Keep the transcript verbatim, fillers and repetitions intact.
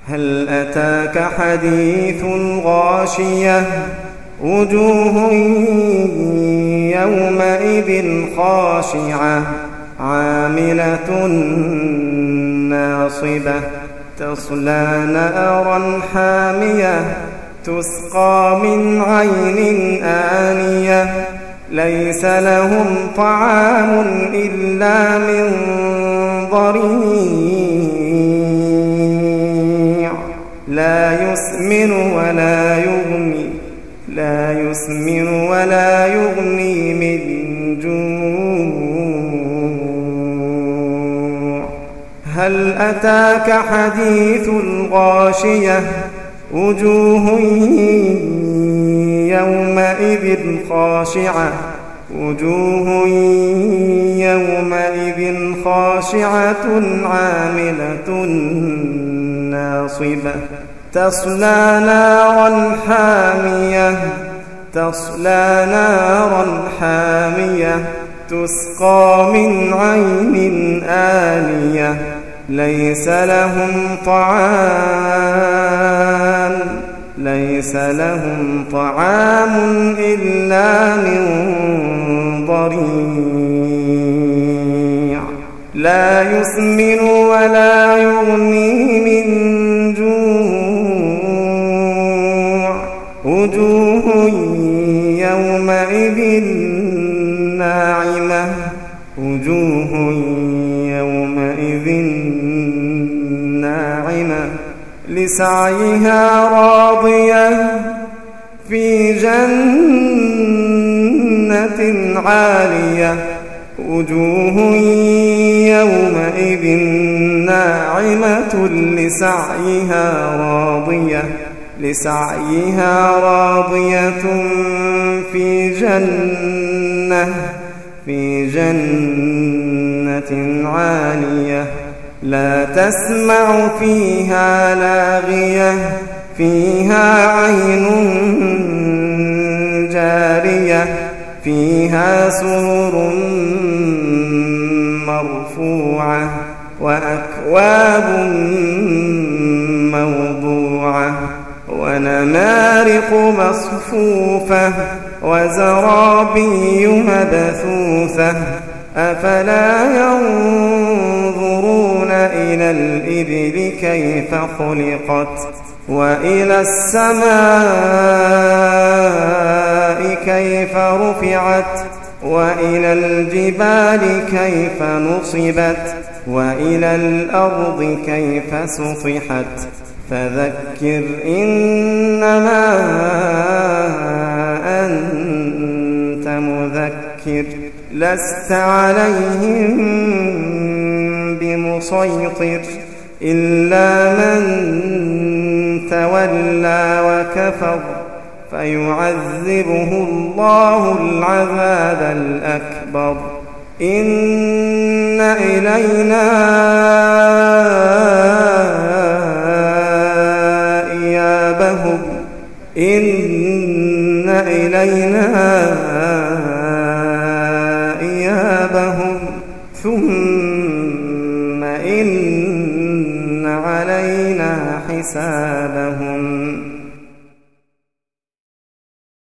هل أتاك حديث الغاشية وجوه يومئذ خاشعة عاملة ناصبة تصلى نارا حامية تسقى من عين آنية ليس لهم طعام إلا من ضريع لا يسمن ولا يغني لا يسمن ولا يغني من جوع. هل أتاك حديث الغاشية وجوه يومئذ خاشعة وجوه يومئذ خاشعة عاملة ناصبة تصلى نارا حامية تصلى نارا حامية تسقى من عين آنية ليس لهم طعام ليس لهم طعام إلا من ضريع لا يسمن ولا يغني من جوع. وجوه يومئذ ناعمة وجوه يومئذ ناعمة لسعيها راضية في جنة عالية وجوه يومئذ ناعمة لسعيها راضية لسعيها راضية في جنة في جنة عالية لا تسمع فيها لاغية فيها عين جارية فيها سرر مرفوعة وأكواب موضوعة ونمارق مصفوفة وزرابي مبثوثة أفلا ينظرون إلى الإبل كيف خلقت وإلى السماء كيف رفعت وإلى الجبال كيف نصبت وإلى الأرض كيف سطحت فذكر إنما أنت مذكر لست عليهم بمسيطر إلا من تولى وكفر فيعذبه الله العذاب الأكبر إن إلينا إيابهم إن إلينا